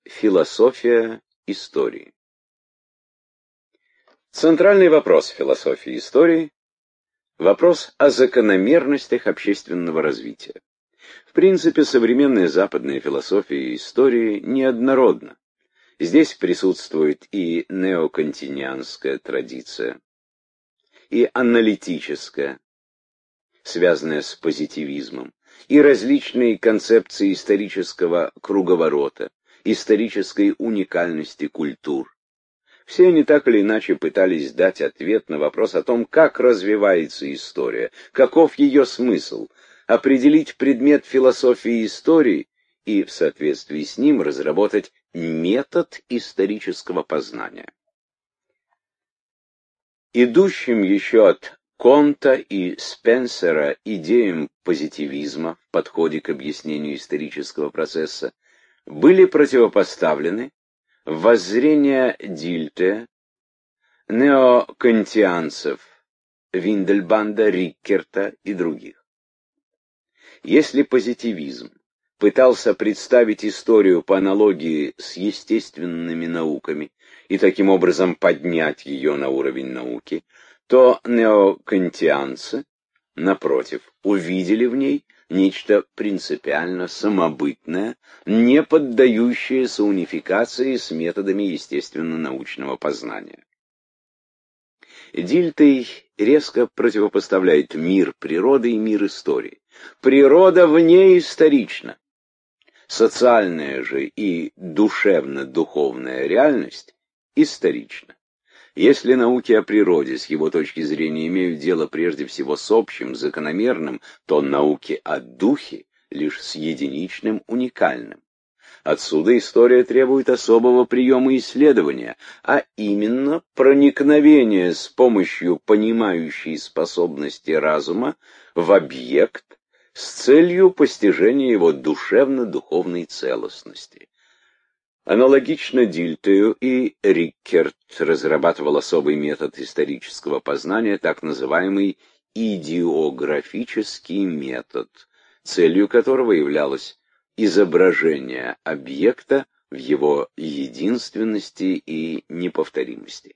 Философия истории. Центральный вопрос философии истории – вопрос о закономерностях общественного развития. В принципе, современная западная философия истории неоднородна. Здесь присутствует и неокантинианская традиция, и аналитическая, связанная с позитивизмом, и различные концепции исторического круговорота, исторической уникальности культур. Все они так или иначе пытались дать ответ на вопрос о том, как развивается история, каков ее смысл, определить предмет философии истории и в соответствии с ним разработать метод исторического познания. Идущим еще от Конта и Спенсера идеям позитивизма в подходе к объяснению исторического процесса были противопоставлены воззрения Дильте, неокантианцев, Виндельбанда, Риккерта и других. Если позитивизм пытался представить историю по аналогии с естественными науками и таким образом поднять ее на уровень науки, то неокантианцы, напротив, увидели в ней нечто принципиально самобытное, не поддающееся унификации с методами естественно-научного познания. Дильтей резко противопоставляет мир природы и мир истории. Природа внеисторична. Социальная же и душевно-духовная реальность исторична. Если науки о природе с его точки зрения имеют дело прежде всего с общим, закономерным, то науки о духе лишь с единичным, уникальным. Отсюда история требует особого приема исследования, а именно проникновения с помощью понимающей способности разума в объект с целью постижения его душевно-духовной целостности. Аналогично Дильтею и Риккерт разрабатывал особый метод исторического познания, так называемый идеографический метод, целью которого являлось изображение объекта в его единственности и неповторимости.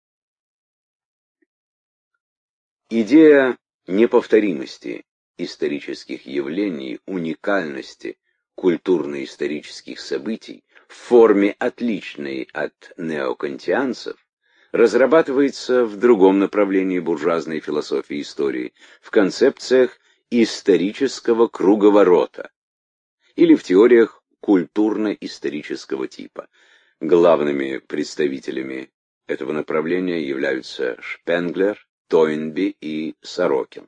Идея неповторимости исторических явлений, уникальности культурно-исторических событий в форме, отличной от неокантианцев, разрабатывается в другом направлении буржуазной философии истории, в концепциях исторического круговорота или в теориях культурно-исторического типа. Главными представителями этого направления являются Шпенглер, Тойнби и Сорокин.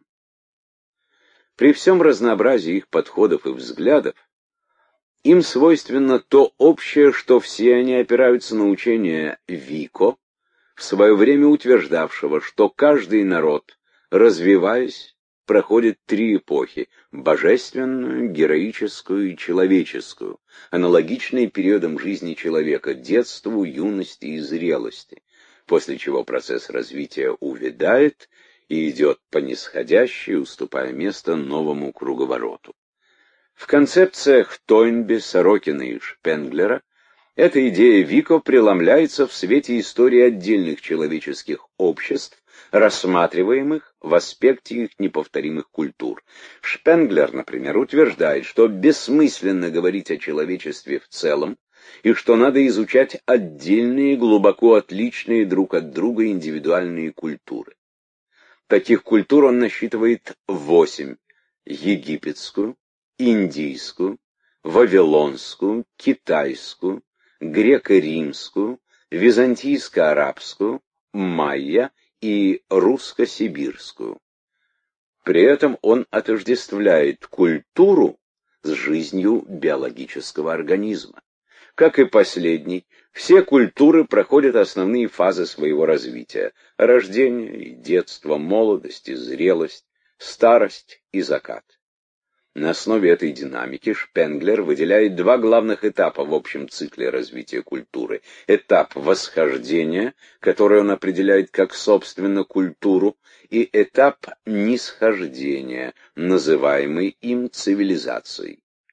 При всем разнообразии их подходов и взглядов, им свойственно то общее, что все они опираются на учение Вико, в свое время утверждавшего, что каждый народ, развиваясь, проходит три эпохи – божественную, героическую и человеческую, аналогичные периодам жизни человека – детству, юности и зрелости, после чего процесс развития увядает и идет по нисходящей, уступая место новому круговороту. В концепциях Тойнби, Сорокина и Шпенглера эта идея Вико преломляется в свете истории отдельных человеческих обществ, рассматриваемых в аспекте их неповторимых культур. Шпенглер, например, утверждает, что бессмысленно говорить о человечестве в целом, и что надо изучать отдельные, глубоко отличные друг от друга индивидуальные культуры. Таких культур он насчитывает 8: египетскую, индийскую, вавилонскую, китайскую, греко-римскую, византийско-арабскую, майя и русско-сибирскую. При этом он отождествляет культуру с жизнью биологического организма. Как и последний, все культуры проходят основные фазы своего развития: рождение и детство, молодость и зрелость, старость и закат. На основе этой динамики Шпенглер выделяет два главных этапа в общем цикле развития культуры. Этап восхождения, который он определяет как собственно культуру, и этап нисхождения, называемый им цивилизацией.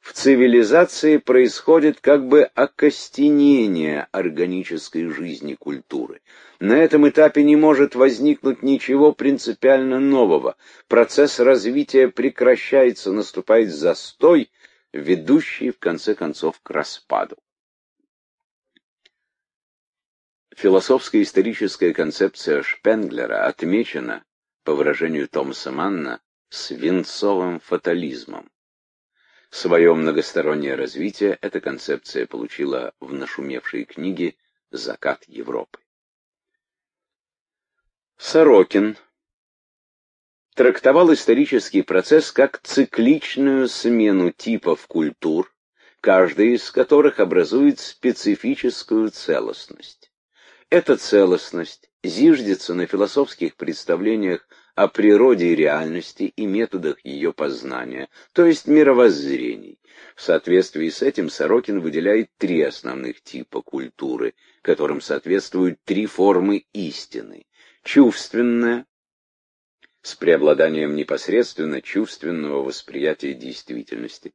в цивилизации происходит как бы окостенение органической жизни культуры. На этом этапе не может возникнуть ничего принципиально нового. Процесс развития прекращается, наступает застой, ведущий в конце концов к распаду. Философско-историческая концепция Шпенглера отмечена, по выражению Томаса Манна, свинцовым фатализмом. Свое многостороннее развитие эта концепция получила в нашумевшей книге «Закат Европы». Сорокин трактовал исторический процесс как цикличную смену типов культур, каждая из которых образует специфическую целостность. Эта целостность зиждется на философских представлениях о природе и реальности и методах ее познания, то есть мировоззрений. В соответствии с этим Сорокин выделяет три основных типа культуры, которым соответствуют три формы истины. Чувственная, с преобладанием непосредственно чувственного восприятия действительности.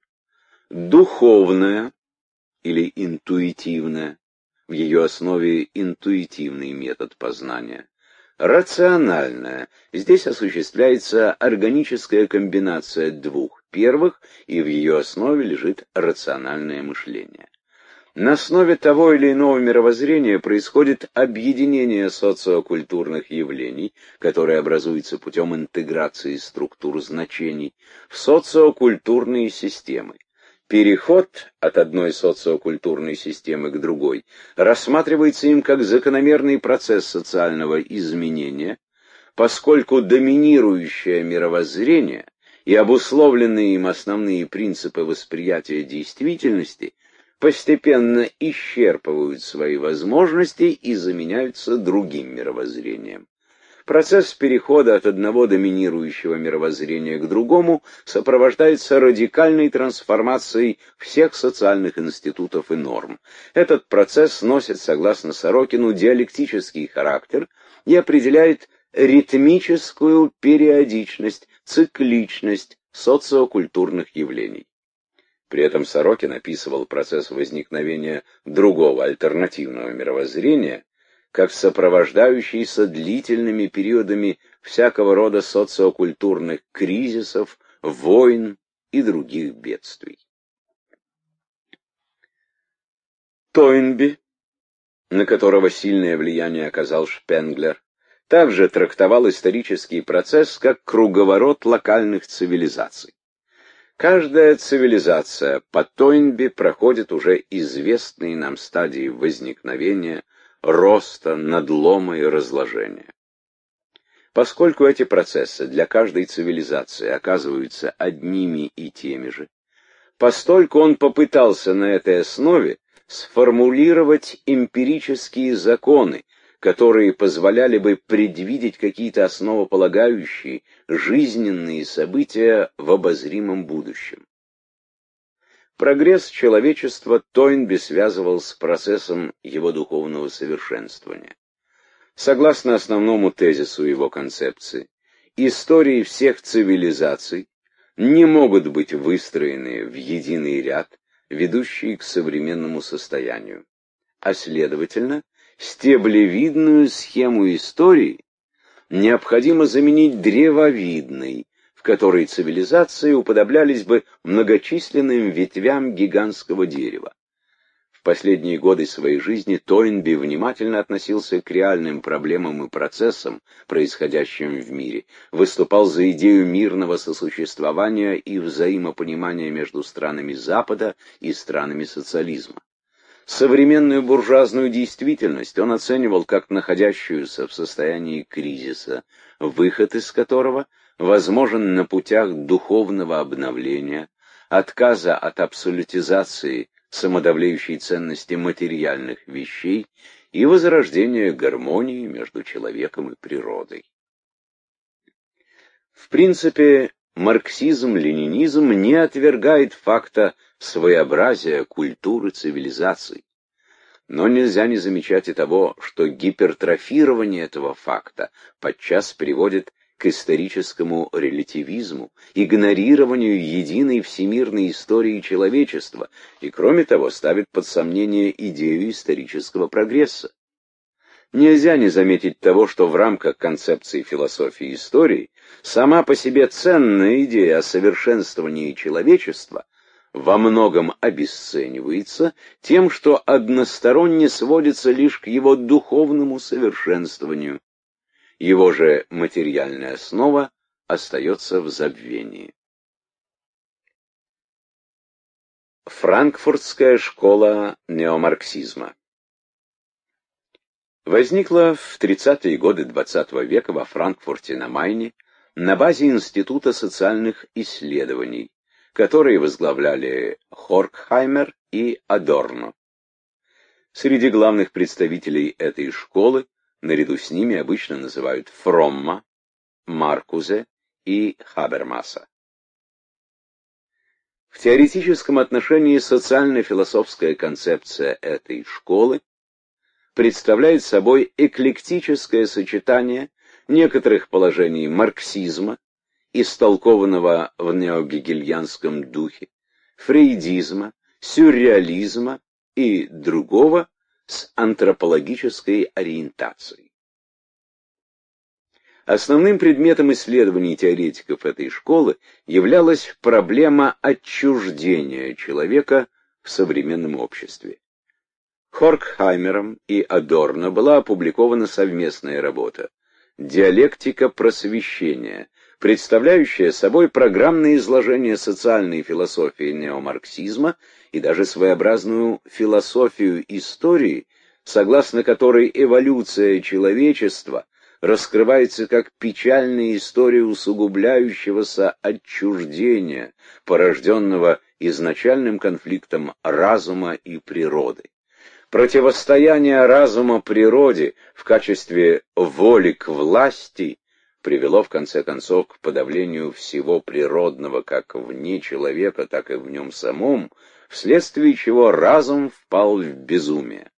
Духовная или интуитивная, в ее основе интуитивный метод познания. Рациональная. Здесь осуществляется органическая комбинация двух первых, и в ее основе лежит рациональное мышление. На основе того или иного мировоззрения происходит объединение социокультурных явлений, которое образуется путем интеграции структур значений, в социокультурные системы. Переход от одной социокультурной системы к другой рассматривается им как закономерный процесс социального изменения, поскольку доминирующее мировоззрение и обусловленные им основные принципы восприятия действительности постепенно исчерпывают свои возможности и заменяются другим мировоззрением. Процесс перехода от одного доминирующего мировоззрения к другому сопровождается радикальной трансформацией всех социальных институтов и норм. Этот процесс носит, согласно Сорокину, диалектический характер и определяет ритмическую периодичность, цикличность социокультурных явлений. При этом Сорокин описывал процесс возникновения другого альтернативного мировоззрения как сопровождающийся длительными периодами всякого рода социокультурных кризисов, войн и других бедствий. Тойнби, на которого сильное влияние оказал Шпенглер, также трактовал исторический процесс как круговорот локальных цивилизаций. Каждая цивилизация по Тойнби проходит уже известные нам стадии возникновения, роста, надлома и разложения. Поскольку эти процессы для каждой цивилизации оказываются одними и теми же, постольку он попытался на этой основе сформулировать эмпирические законы, которые позволяли бы предвидеть какие-то основополагающие жизненные события в обозримом будущем. Прогресс человечества Тойнби связывал с процессом его духовного совершенствования. Согласно основному тезису его концепции, истории всех цивилизаций не могут быть выстроены в единый ряд, ведущий к современному состоянию, а следовательно, стеблевидную схему истории необходимо заменить древовидной, в которой цивилизации уподоблялись бы многочисленным ветвям гигантского дерева. В последние годы своей жизни Тойнби внимательно относился к реальным проблемам и процессам, происходящим в мире, выступал за идею мирного сосуществования и взаимопонимания между странами Запада и странами социализма. Современную буржуазную действительность он оценивал как находящуюся в состоянии кризиса, выход из которого возможен на путях духовного обновления, отказа от абсолютизации самодовлеющей ценности материальных вещей и возрождения гармонии между человеком и природой. В принципе, марксизм-ленинизм не отвергает факта своеобразия культуры цивилизаций. Но нельзя не замечать и того, что гипертрофирование этого факта подчас приводит к историческому релятивизму, игнорированию единой всемирной истории человечества и, кроме того, ставит под сомнение идею исторического прогресса. Нельзя не заметить того, что в рамках концепции философии истории сама по себе ценная идея о совершенствовании человечества во многом обесценивается тем, что односторонне сводится лишь к его духовному совершенствованию. Его же материальная основа остается в забвении. Франкфуртская школа неомарксизма возникла в 30-е годы XX века во Франкфурте на Майне на базе Института социальных исследований, которые возглавляли Хоркхаймер и Адорно. Среди главных представителей этой школы наряду с ними обычно называют Фромма, Маркузе и Хабермаса. В теоретическом отношении социально-философская концепция этой школы представляет собой эклектическое сочетание некоторых положений марксизма, истолкованного в неогегельянском духе, фрейдизма, сюрреализма и другого с антропологической ориентацией. Основным предметом исследований теоретиков этой школы являлась проблема отчуждения человека в современном обществе. Хоркхаймером и Адорно была опубликована совместная работа «Диалектика просвещения», представляющая собой программное изложение социальной философии неомарксизма и даже своеобразную философию истории, согласно которой эволюция человечества раскрывается как печальная история усугубляющегося отчуждения, порожденного изначальным конфликтом разума и природы. Противостояние разума природе в качестве воли к власти привело в конце концов к подавлению всего природного как вне человека, так и в нем самом, вследствие чего разум впал в безумие.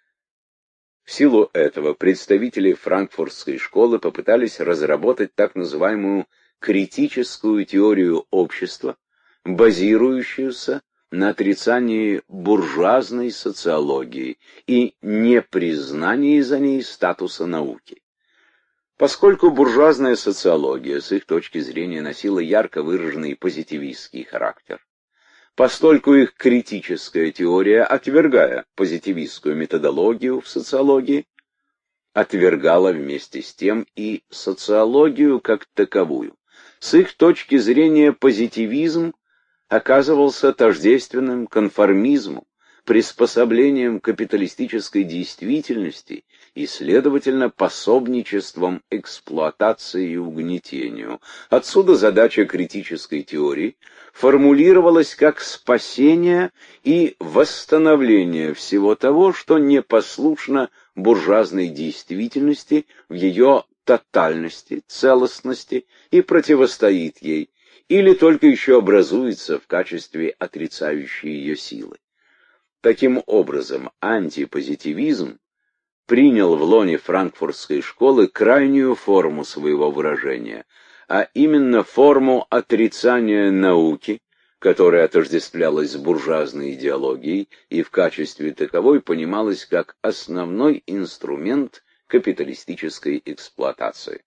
В силу этого представители франкфуртской школы попытались разработать так называемую критическую теорию общества, базирующуюся на отрицании буржуазной социологии и непризнании за ней статуса науки. Поскольку буржуазная социология с их точки зрения носила ярко выраженный позитивистский характер, постольку их критическая теория, отвергая позитивистскую методологию в социологии, отвергала вместе с тем и социологию как таковую. С их точки зрения позитивизм оказывался тождественным конформизму, приспособлением капиталистической действительности и, следовательно, пособничеством эксплуатации и угнетению. Отсюда задача критической теории формулировалась как спасение и восстановление всего того, что непослушно буржуазной действительности в ее тотальности, целостности и противостоит ей, или только еще образуется в качестве отрицающей ее силы. Таким образом, антипозитивизм принял в лоне франкфуртской школы крайнюю форму своего выражения, а именно форму отрицания науки, которая отождествлялась с буржуазной идеологией и в качестве таковой понималась как основной инструмент капиталистической эксплуатации.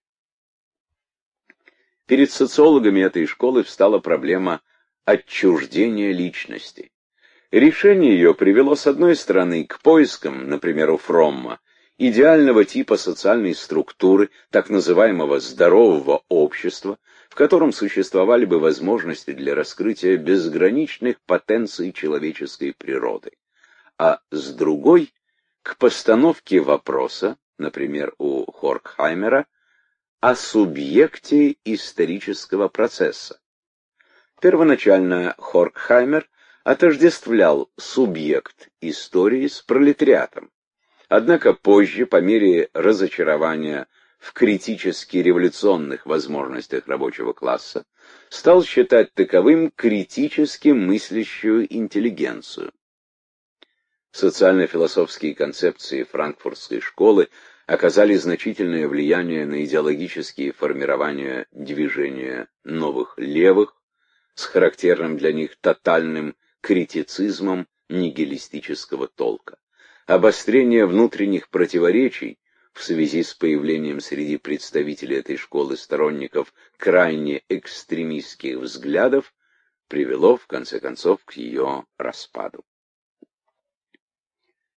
Перед социологами этой школы встала проблема отчуждения личности. Решение ее привело, с одной стороны, к поискам, например, у Фромма, идеального типа социальной структуры, так называемого здорового общества, в котором существовали бы возможности для раскрытия безграничных потенций человеческой природы. А с другой, к постановке вопроса, например, у Хоркхаймера, о субъекте исторического процесса. Первоначально Хоркхаймер отождествлял субъект истории с пролетариатом. Однако позже, по мере разочарования в критически революционных возможностях рабочего класса, стал считать таковым критически мыслящую интеллигенцию. Социально-философские концепции франкфуртской школы оказали значительное влияние на идеологические формирования движения новых левых с характерным для них тотальным критицизмом нигилистического толка. Обострение внутренних противоречий в связи с появлением среди представителей этой школы сторонников крайне экстремистских взглядов привело, в конце концов, к ее распаду.